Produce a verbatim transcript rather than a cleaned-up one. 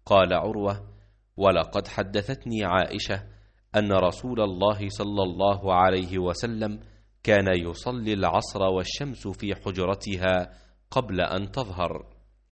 قال عروة: ولقد حدثتني عائشة أن رسول الله صلى الله عليه وسلم كان يصلي العصر والشمس في حجرتها قبل أن تظهر.